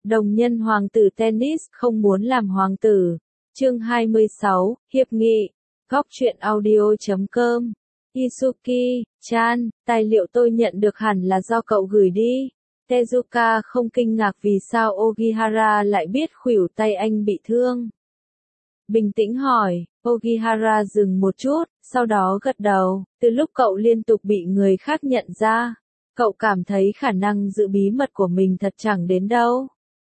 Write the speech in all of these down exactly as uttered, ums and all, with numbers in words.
Đồng nhân hoàng tử tennis không muốn làm hoàng tử. Chương hai mươi sáu, Hiệp nghị. Góc truyện audio chấm com. Isuki-chan, tài liệu tôi nhận được hẳn là do cậu gửi đi. Tezuka không kinh ngạc vì sao Ogihara lại biết khuỷu tay anh bị thương. Bình tĩnh hỏi, Ogihara dừng một chút, sau đó gật đầu. Từ lúc cậu liên tục bị người khác nhận ra, cậu cảm thấy khả năng giữ bí mật của mình thật chẳng đến đâu.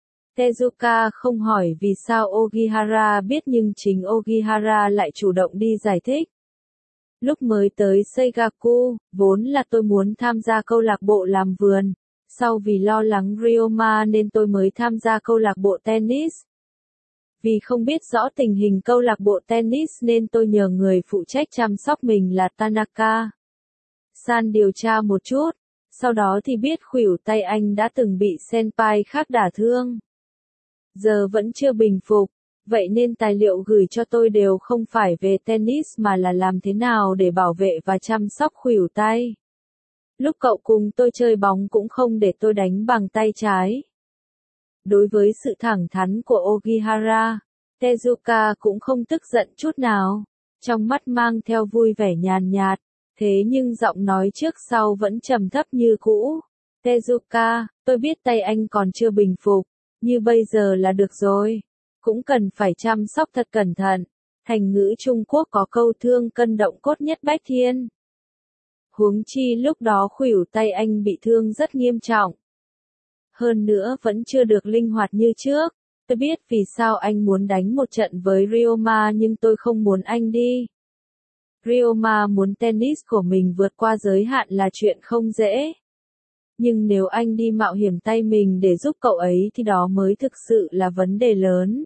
Tezuka không hỏi vì sao Ogihara biết nhưng chính Ogihara lại chủ động đi giải thích. Lúc mới tới Seigaku, vốn là tôi muốn tham gia câu lạc bộ làm vườn, sau vì lo lắng Ryoma nên tôi mới tham gia câu lạc bộ tennis. Vì không biết rõ tình hình câu lạc bộ tennis nên tôi nhờ người phụ trách chăm sóc mình là Tanaka San điều tra một chút, sau đó thì biết khuỷu tay anh đã từng bị senpai khác đả thương. Giờ vẫn chưa bình phục, vậy nên tài liệu gửi cho tôi đều không phải về tennis mà là làm thế nào để bảo vệ và chăm sóc khuỷu tay. Lúc cậu cùng tôi chơi bóng cũng không để tôi đánh bằng tay trái. Đối với sự thẳng thắn của Ogihara, Tezuka cũng không tức giận chút nào, trong mắt mang theo vui vẻ nhàn nhạt, thế nhưng giọng nói trước sau vẫn trầm thấp như cũ. Tezuka, tôi biết tay anh còn chưa bình phục, như bây giờ là được rồi, cũng cần phải chăm sóc thật cẩn thận. Thành ngữ Trung Quốc có câu thương cân động cốt nhất bách thiên. Huống chi lúc đó khuỷu tay anh bị thương rất nghiêm trọng. Hơn nữa vẫn chưa được linh hoạt như trước. Tôi biết vì sao anh muốn đánh một trận với Ryoma nhưng tôi không muốn anh đi. Ryoma muốn tennis của mình vượt qua giới hạn là chuyện không dễ. Nhưng nếu anh đi mạo hiểm tay mình để giúp cậu ấy thì đó mới thực sự là vấn đề lớn.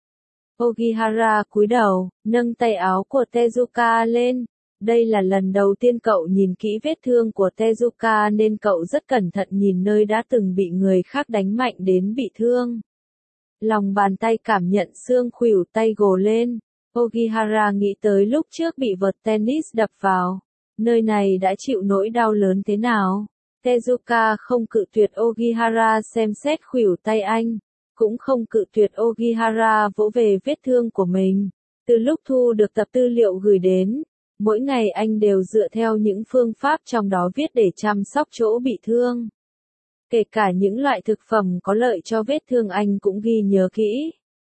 Ogihara cúi đầu, nâng tay áo của Tezuka lên. Đây là lần đầu tiên cậu nhìn kỹ vết thương của Tezuka nên cậu rất cẩn thận nhìn nơi đã từng bị người khác đánh mạnh đến bị thương. Lòng bàn tay cảm nhận xương khuỷu tay gồ lên. Ogihara nghĩ tới lúc trước bị vợt tennis đập vào. Nơi này đã chịu nỗi đau lớn thế nào. Tezuka không cự tuyệt Ogihara xem xét khuỷu tay anh. Cũng không cự tuyệt Ogihara vỗ về vết thương của mình. Từ lúc thu được tập tư liệu gửi đến, mỗi ngày anh đều dựa theo những phương pháp trong đó viết để chăm sóc chỗ bị thương. Kể cả những loại thực phẩm có lợi cho vết thương anh cũng ghi nhớ kỹ.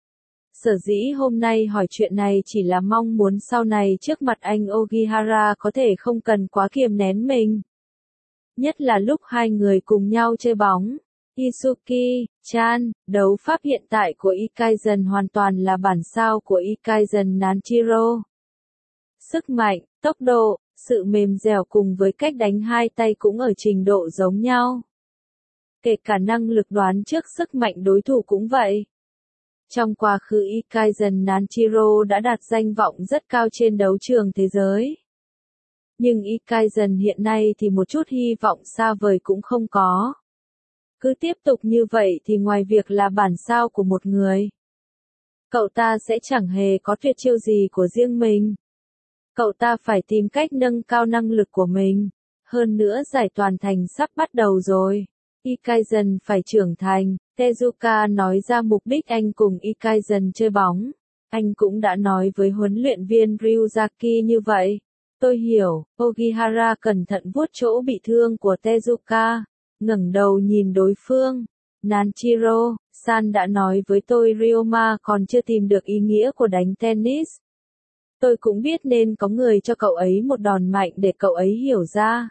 Sở dĩ hôm nay hỏi chuyện này chỉ là mong muốn sau này trước mặt anh Ogihara có thể không cần quá kiềm nén mình. Nhất là lúc hai người cùng nhau chơi bóng. Isuki-chan, đấu pháp hiện tại của Ikaizen hoàn toàn là bản sao của Ikaizen Nanchiro. Sức mạnh, tốc độ, sự mềm dẻo cùng với cách đánh hai tay cũng ở trình độ giống nhau. Kể cả năng lực đoán trước sức mạnh đối thủ cũng vậy. Trong quá khứ Ikaizen Nanchiro đã đạt danh vọng rất cao trên đấu trường thế giới. Nhưng Ikaizen hiện nay thì một chút hy vọng xa vời cũng không có. Cứ tiếp tục như vậy thì ngoài việc là bản sao của một người, cậu ta sẽ chẳng hề có tuyệt chiêu gì của riêng mình. Cậu ta phải tìm cách nâng cao năng lực của mình. Hơn nữa giải toàn thành sắp bắt đầu rồi. Ikaizen phải trưởng thành. Tezuka nói ra mục đích anh cùng Ikaizen chơi bóng. Anh cũng đã nói với huấn luyện viên Ryuzaki như vậy. Tôi hiểu. Ogihara cẩn thận vuốt chỗ bị thương của Tezuka. Ngẩng đầu nhìn đối phương. Nanchiro, San đã nói với tôi Ryoma còn chưa tìm được ý nghĩa của đánh tennis. Tôi cũng biết nên có người cho cậu ấy một đòn mạnh để cậu ấy hiểu ra.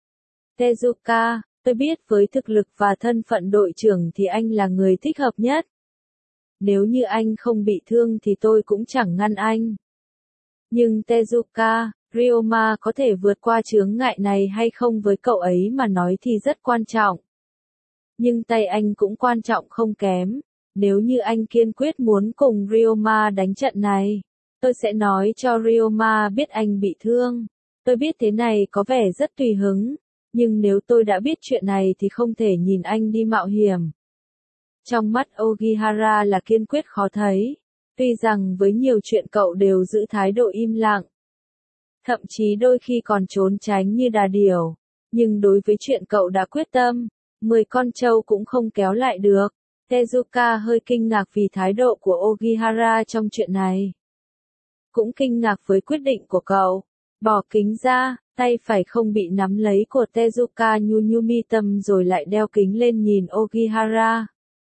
Tezuka, tôi biết với thực lực và thân phận đội trưởng thì anh là người thích hợp nhất. Nếu như anh không bị thương thì tôi cũng chẳng ngăn anh. Nhưng Tezuka, Ryoma có thể vượt qua chướng ngại này hay không với cậu ấy mà nói thì rất quan trọng. Nhưng tay anh cũng quan trọng không kém. Nếu như anh kiên quyết muốn cùng Ryoma đánh trận này, tôi sẽ nói cho Ryoma biết anh bị thương. Tôi biết thế này có vẻ rất tùy hứng, nhưng nếu tôi đã biết chuyện này thì không thể nhìn anh đi mạo hiểm. Trong mắt Ogihara là kiên quyết khó thấy, tuy rằng với nhiều chuyện cậu đều giữ thái độ im lặng. Thậm chí đôi khi còn trốn tránh như đà điểu, nhưng đối với chuyện cậu đã quyết tâm, mười con trâu cũng không kéo lại được. Tezuka hơi kinh ngạc vì thái độ của Ogihara trong chuyện này. Cũng kinh ngạc với quyết định của cậu. Bỏ kính ra, tay phải không bị nắm lấy của Tezuka nhu nhu mi tâm rồi lại đeo kính lên nhìn Ogihara.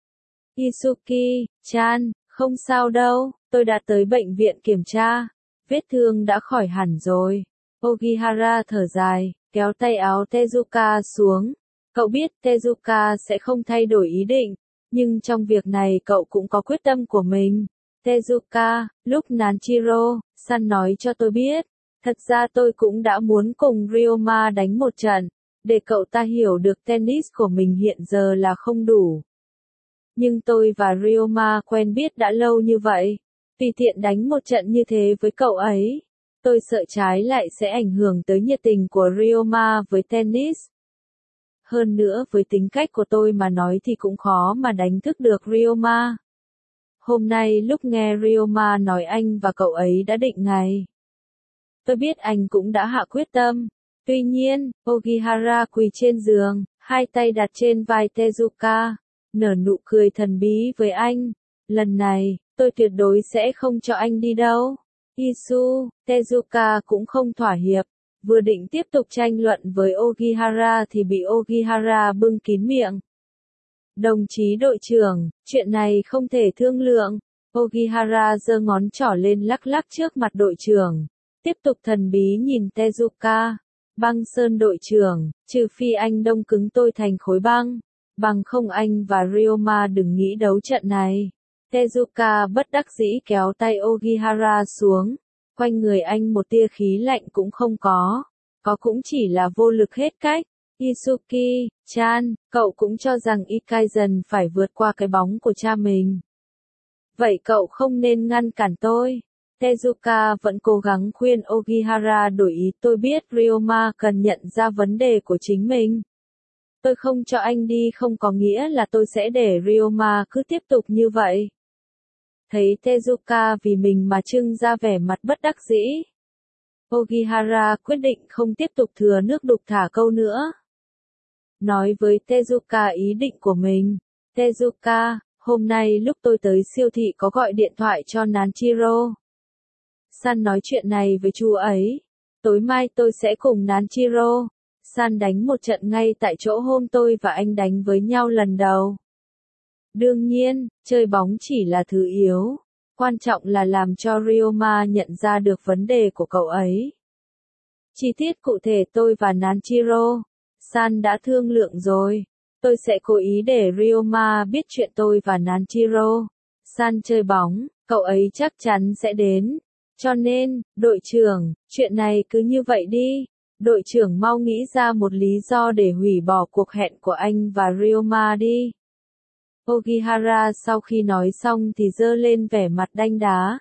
Isuki-chan, không sao đâu, tôi đã tới bệnh viện kiểm tra. Vết thương đã khỏi hẳn rồi. Ogihara thở dài, kéo tay áo Tezuka xuống. Cậu biết Tezuka sẽ không thay đổi ý định, nhưng trong việc này cậu cũng có quyết tâm của mình. Tezuka, lúc Nanjiro-san nói cho tôi biết, thật ra tôi cũng đã muốn cùng Ryoma đánh một trận, để cậu ta hiểu được tennis của mình hiện giờ là không đủ. Nhưng tôi và Ryoma quen biết đã lâu như vậy, tùy tiện đánh một trận như thế với cậu ấy, tôi sợ trái lại sẽ ảnh hưởng tới nhiệt tình của Ryoma với tennis. Hơn nữa với tính cách của tôi mà nói thì cũng khó mà đánh thức được Ryoma. Hôm nay lúc nghe Ryoma nói anh và cậu ấy đã định ngày, tôi biết anh cũng đã hạ quyết tâm. Tuy nhiên, Ogihara quỳ trên giường, hai tay đặt trên vai Tezuka, nở nụ cười thần bí với anh. Lần này, tôi tuyệt đối sẽ không cho anh đi đâu. Isu, Tezuka cũng không thỏa hiệp. Vừa định tiếp tục tranh luận với Ogihara thì bị Ogihara bưng kín miệng. Đồng chí đội trưởng, chuyện này không thể thương lượng. Ogihara giơ ngón trỏ lên lắc lắc trước mặt đội trưởng. Tiếp tục thần bí nhìn Tezuka. Băng Sơn đội trưởng, trừ phi anh đông cứng tôi thành khối băng. Bằng không anh và Ryoma đừng nghĩ đấu trận này. Tezuka bất đắc dĩ kéo tay Ogihara xuống. Quanh người anh một tia khí lạnh cũng không có. Có cũng chỉ là vô lực hết cách. Isuki-chan, cậu cũng cho rằng Ikaizen phải vượt qua cái bóng của cha mình. Vậy cậu không nên ngăn cản tôi. Tezuka vẫn cố gắng khuyên Ogihara đổi ý. Tôi biết Ryoma cần nhận ra vấn đề của chính mình. Tôi không cho anh đi không có nghĩa là tôi sẽ để Ryoma cứ tiếp tục như vậy. Thấy Tezuka vì mình mà trưng ra vẻ mặt bất đắc dĩ. Ogihara quyết định không tiếp tục thừa nước đục thả câu nữa. Nói với Tezuka ý định của mình. Tezuka, hôm nay lúc tôi tới siêu thị có gọi điện thoại cho Nanjiro. San nói chuyện này với chú ấy. Tối mai tôi sẽ cùng Nanjiro San đánh một trận ngay tại chỗ hôm tôi và anh đánh với nhau lần đầu. Đương nhiên, chơi bóng chỉ là thứ yếu. Quan trọng là làm cho Ryoma nhận ra được vấn đề của cậu ấy. Chi tiết cụ thể tôi và Nanjiro San đã thương lượng rồi. Tôi sẽ cố ý để Ryoma biết chuyện tôi và Nanjiro San chơi bóng, cậu ấy chắc chắn sẽ đến. Cho nên, đội trưởng, chuyện này cứ như vậy đi. Đội trưởng mau nghĩ ra một lý do để hủy bỏ cuộc hẹn của anh và Ryoma đi. Ogihara sau khi nói xong thì giơ lên vẻ mặt đanh đá.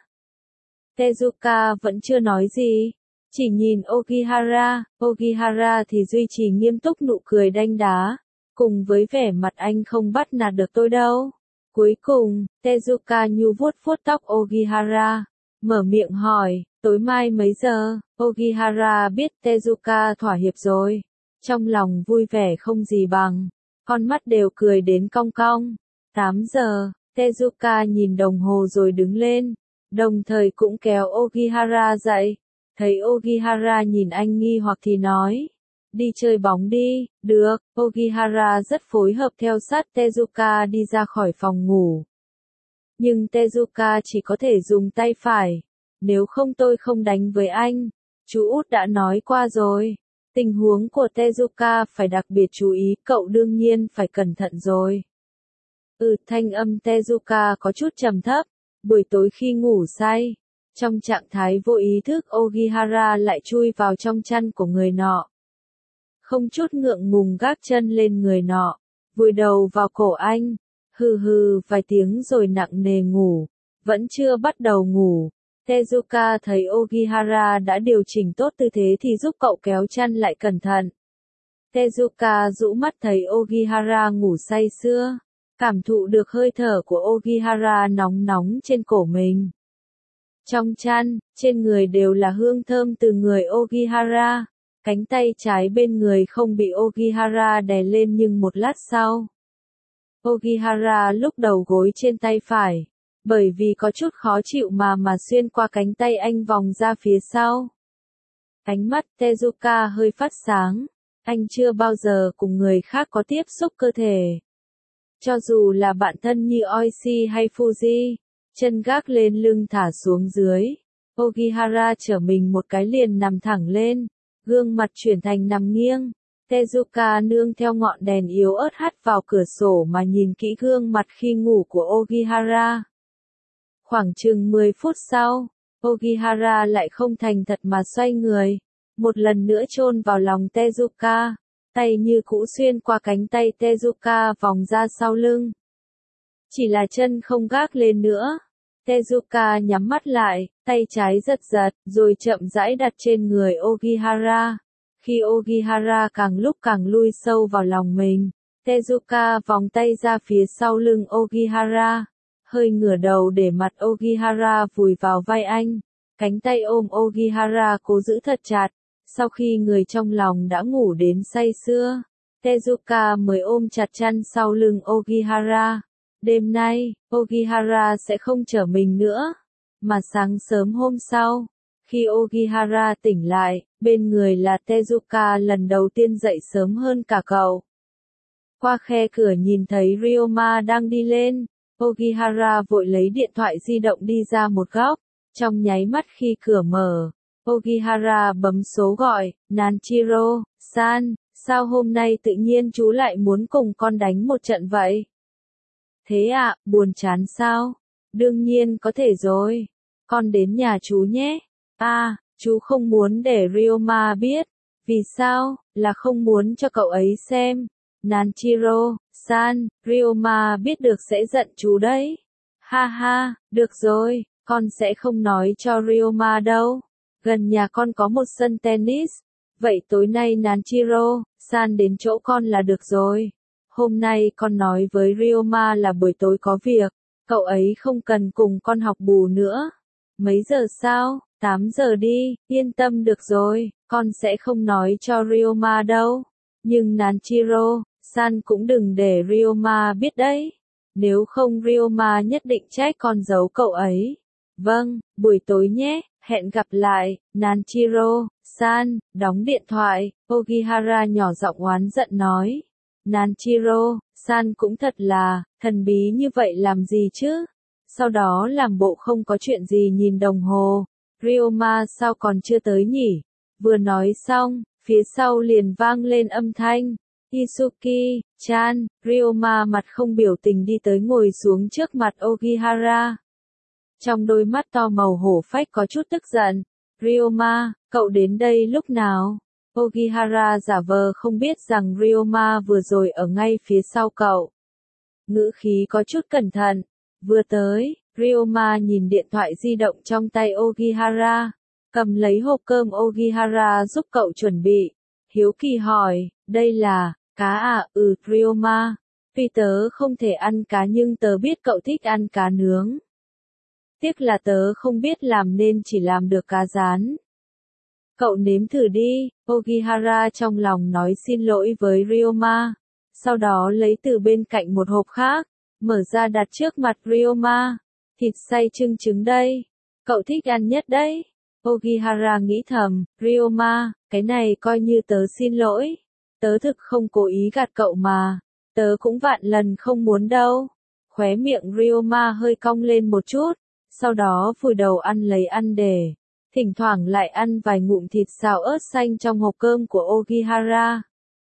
Tezuka vẫn chưa nói gì. Chỉ nhìn Ogihara, Ogihara thì duy trì nghiêm túc nụ cười đanh đá. Cùng với vẻ mặt anh không bắt nạt được tôi đâu. Cuối cùng, Tezuka nhu vuốt vuốt tóc Ogihara. Mở miệng hỏi, tối mai mấy giờ? Ogihara biết Tezuka thỏa hiệp rồi. Trong lòng vui vẻ không gì bằng. Con mắt đều cười đến cong cong. tám giờ, Tezuka nhìn đồng hồ rồi đứng lên. Đồng thời cũng kéo Ogihara dậy. Thấy Ogihara nhìn anh nghi hoặc thì nói. Đi chơi bóng đi, được. Ogihara rất phối hợp theo sát Tezuka đi ra khỏi phòng ngủ. Nhưng Tezuka chỉ có thể dùng tay phải. Nếu không tôi không đánh với anh. Chú út đã nói qua rồi. Tình huống của Tezuka phải đặc biệt chú ý, cậu đương nhiên phải cẩn thận rồi. Ừ, thanh âm Tezuka có chút trầm thấp. Buổi tối khi ngủ say, trong trạng thái vô ý thức Ogihara lại chui vào trong chăn của người nọ. Không chút ngượng ngùng gác chân lên người nọ, vùi đầu vào cổ anh. Hừ hừ vài tiếng rồi nặng nề ngủ. Vẫn chưa bắt đầu ngủ. Tezuka thấy Ogihara đã điều chỉnh tốt tư thế thì giúp cậu kéo chăn lại cẩn thận. Tezuka rũ mắt thấy Ogihara ngủ say sưa. Cảm thụ được hơi thở của Ogihara nóng nóng trên cổ mình. Trong chăn, trên người đều là hương thơm từ người Ogihara. Cánh tay trái bên người không bị Ogihara đè lên nhưng một lát sau. Ogihara lúc đầu gối trên tay phải, bởi vì có chút khó chịu mà mà xuyên qua cánh tay anh vòng ra phía sau. Ánh mắt Tezuka hơi phát sáng, anh chưa bao giờ cùng người khác có tiếp xúc cơ thể. Cho dù là bạn thân như Oishi hay Fuji, chân gác lên lưng thả xuống dưới, Ogihara trở mình một cái liền nằm thẳng lên, gương mặt chuyển thành nằm nghiêng. Tezuka nương theo ngọn đèn yếu ớt hắt vào cửa sổ mà nhìn kỹ gương mặt khi ngủ của Ogihara. Khoảng chừng mười phút sau, Ogihara lại không thành thật mà xoay người, một lần nữa chôn vào lòng Tezuka, tay như cũ xuyên qua cánh tay Tezuka vòng ra sau lưng. Chỉ là chân không gác lên nữa. Tezuka nhắm mắt lại, tay trái giật giật, rồi chậm rãi đặt trên người Ogihara. Khi Ogihara càng lúc càng lui sâu vào lòng mình, Tezuka vòng tay ra phía sau lưng Ogihara, hơi ngửa đầu để mặt Ogihara vùi vào vai anh, cánh tay ôm Ogihara cố giữ thật chặt. Sau khi người trong lòng đã ngủ đến say sưa, Tezuka mới ôm chặt chăn sau lưng Ogihara. Đêm nay, Ogihara sẽ không chở mình nữa, mà sáng sớm hôm sau, khi Ogihara tỉnh lại, bên người là Tezuka lần đầu tiên dậy sớm hơn cả cậu. Qua khe cửa nhìn thấy Ryoma đang đi lên, Ogihara vội lấy điện thoại di động đi ra một góc, trong nháy mắt khi cửa mở, Ogihara bấm số gọi, Nanchiro, san, sao hôm nay tự nhiên chú lại muốn cùng con đánh một trận vậy? Thế ạ, à, buồn chán sao? Đương nhiên có thể rồi. Con đến nhà chú nhé. À, chú không muốn để Ryoma biết. Vì sao? Là không muốn cho cậu ấy xem. Nanchiro, san, Ryoma biết được sẽ giận chú đấy. Ha ha, được rồi, con sẽ không nói cho Ryoma đâu. Gần nhà con có một sân tennis. Vậy tối nay Nanchiro, san đến chỗ con là được rồi. Hôm nay con nói với Ryoma là buổi tối có việc, cậu ấy không cần cùng con học bù nữa. Mấy giờ sao? tám giờ đi, yên tâm được rồi, con sẽ không nói cho Ryoma đâu. Nhưng Nanchiro, san cũng đừng để Ryoma biết đấy. Nếu không Ryoma nhất định trách con giấu cậu ấy. Vâng, buổi tối nhé, hẹn gặp lại, Nanchiro, san, đóng điện thoại, Ogihara nhỏ giọng oán giận nói. Nanchiro, san cũng thật là, thần bí như vậy làm gì chứ? Sau đó làm bộ không có chuyện gì nhìn đồng hồ. Ryoma sao còn chưa tới nhỉ? Vừa nói xong, phía sau liền vang lên âm thanh. Isuki, chan, Ryoma mặt không biểu tình đi tới ngồi xuống trước mặt Ogihara. Trong đôi mắt to màu hổ phách có chút tức giận. Ryoma, cậu đến đây lúc nào? Ogihara giả vờ không biết rằng Ryoma vừa rồi ở ngay phía sau cậu. Ngữ khí có chút cẩn thận. Vừa tới, Ryoma nhìn điện thoại di động trong tay Ogihara. Cầm lấy hộp cơm Ogihara giúp cậu chuẩn bị. Hiếu kỳ hỏi, đây là, cá à? Ừ, Ryoma. Tuy tớ không thể ăn cá nhưng tớ biết cậu thích ăn cá nướng. Tiếc là tớ không biết làm nên chỉ làm được cá rán. Cậu nếm thử đi, Ogihara trong lòng nói xin lỗi với Ryoma. Sau đó lấy từ bên cạnh một hộp khác, mở ra đặt trước mặt Ryoma. Thịt xay chưng trứng đây. Cậu thích ăn nhất đấy. Ogihara nghĩ thầm, Ryoma, cái này coi như tớ xin lỗi. Tớ thực không cố ý gạt cậu mà. Tớ cũng vạn lần không muốn đâu. Khóe miệng Ryoma hơi cong lên một chút. Sau đó vùi đầu ăn lấy ăn để. Thỉnh thoảng lại ăn vài ngụm thịt xào ớt xanh trong hộp cơm của Ogihara.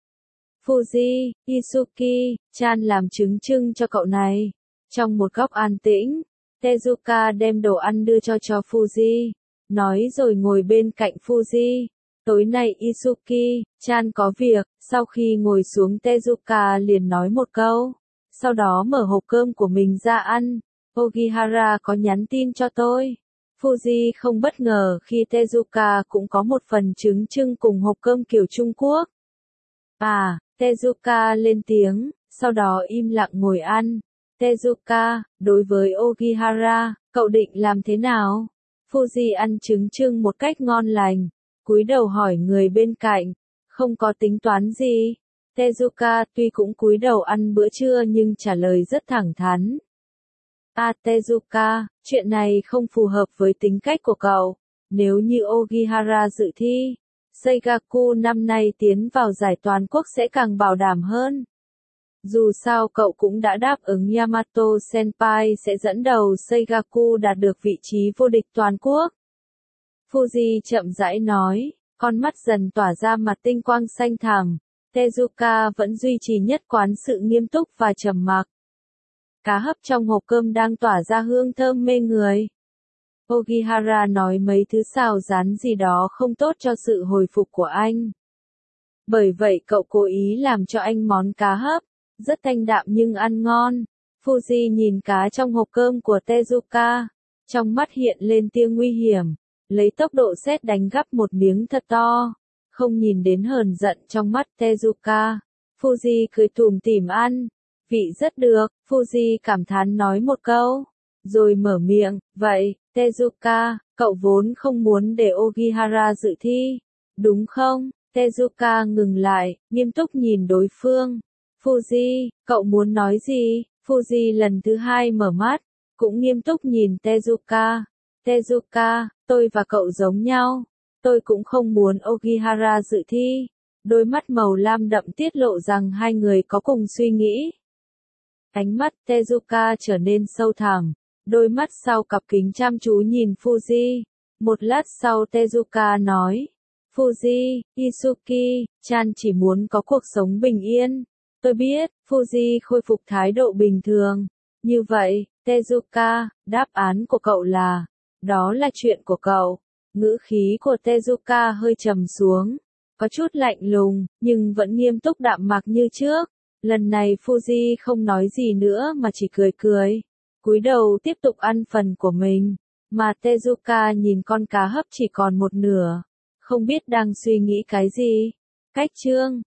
Fuji, Isuki, chan làm trứng trưng cho cậu này. Trong một góc an tĩnh, Tezuka đem đồ ăn đưa cho cho Fuji. Nói rồi ngồi bên cạnh Fuji. Tối nay Isuki, chan có việc. Sau khi ngồi xuống Tezuka liền nói một câu. Sau đó mở hộp cơm của mình ra ăn. Ogihara có nhắn tin cho tôi. Fuji không bất ngờ khi Tezuka cũng có một phần trứng trưng cùng hộp cơm kiểu Trung Quốc. À, Tezuka lên tiếng, sau đó im lặng ngồi ăn. Tezuka, đối với Ogihara, cậu định làm thế nào? Fuji ăn trứng trưng một cách ngon lành, cúi đầu hỏi người bên cạnh, không có tính toán gì. Tezuka tuy cũng cúi đầu ăn bữa trưa nhưng trả lời rất thẳng thắn. À Tezuka, chuyện này không phù hợp với tính cách của cậu. Nếu như Ogihara dự thi, Seigaku năm nay tiến vào giải toàn quốc sẽ càng bảo đảm hơn. Dù sao cậu cũng đã đáp ứng Yamato Senpai sẽ dẫn đầu Seigaku đạt được vị trí vô địch toàn quốc. Fuji chậm rãi nói, con mắt dần tỏa ra mặt tinh quang xanh thẳm. Tezuka vẫn duy trì nhất quán sự nghiêm túc và trầm mặc. Cá hấp trong hộp cơm đang tỏa ra hương thơm mê người. Ogihara nói mấy thứ xào rán gì đó không tốt cho sự hồi phục của anh. Bởi vậy cậu cố ý làm cho anh món cá hấp, rất thanh đạm nhưng ăn ngon. Fuji nhìn cá trong hộp cơm của Tezuka, trong mắt hiện lên tia nguy hiểm, lấy tốc độ sét đánh gắp một miếng thật to, không nhìn đến hờn giận trong mắt Tezuka. Fuji cười tủm tỉm ăn, vị rất được, Fuji cảm thán nói một câu, rồi mở miệng, vậy, Tezuka, cậu vốn không muốn để Ogihara dự thi, đúng không? Tezuka ngừng lại, nghiêm túc nhìn đối phương. Fuji, cậu muốn nói gì? Fuji lần thứ hai mở mắt, cũng nghiêm túc nhìn Tezuka. Tezuka, tôi và cậu giống nhau. Tôi cũng không muốn Ogihara dự thi. Đôi mắt màu lam đậm tiết lộ rằng hai người có cùng suy nghĩ. Ánh mắt Tezuka trở nên sâu thẳm. Đôi mắt sau cặp kính chăm chú nhìn Fuji. Một lát sau Tezuka nói. Fuji, Isuki, Chan chỉ muốn có cuộc sống bình yên. Tôi biết, Fuji khôi phục thái độ bình thường. Như vậy, Tezuka, đáp án của cậu là, đó là chuyện của cậu. Ngữ khí của Tezuka hơi trầm xuống, có chút lạnh lùng, nhưng vẫn nghiêm túc đạm mạc như trước. Lần này Fuji không nói gì nữa mà chỉ cười cười, cúi đầu tiếp tục ăn phần của mình, mà Tezuka nhìn con cá hấp chỉ còn một nửa, không biết đang suy nghĩ cái gì. Cách chương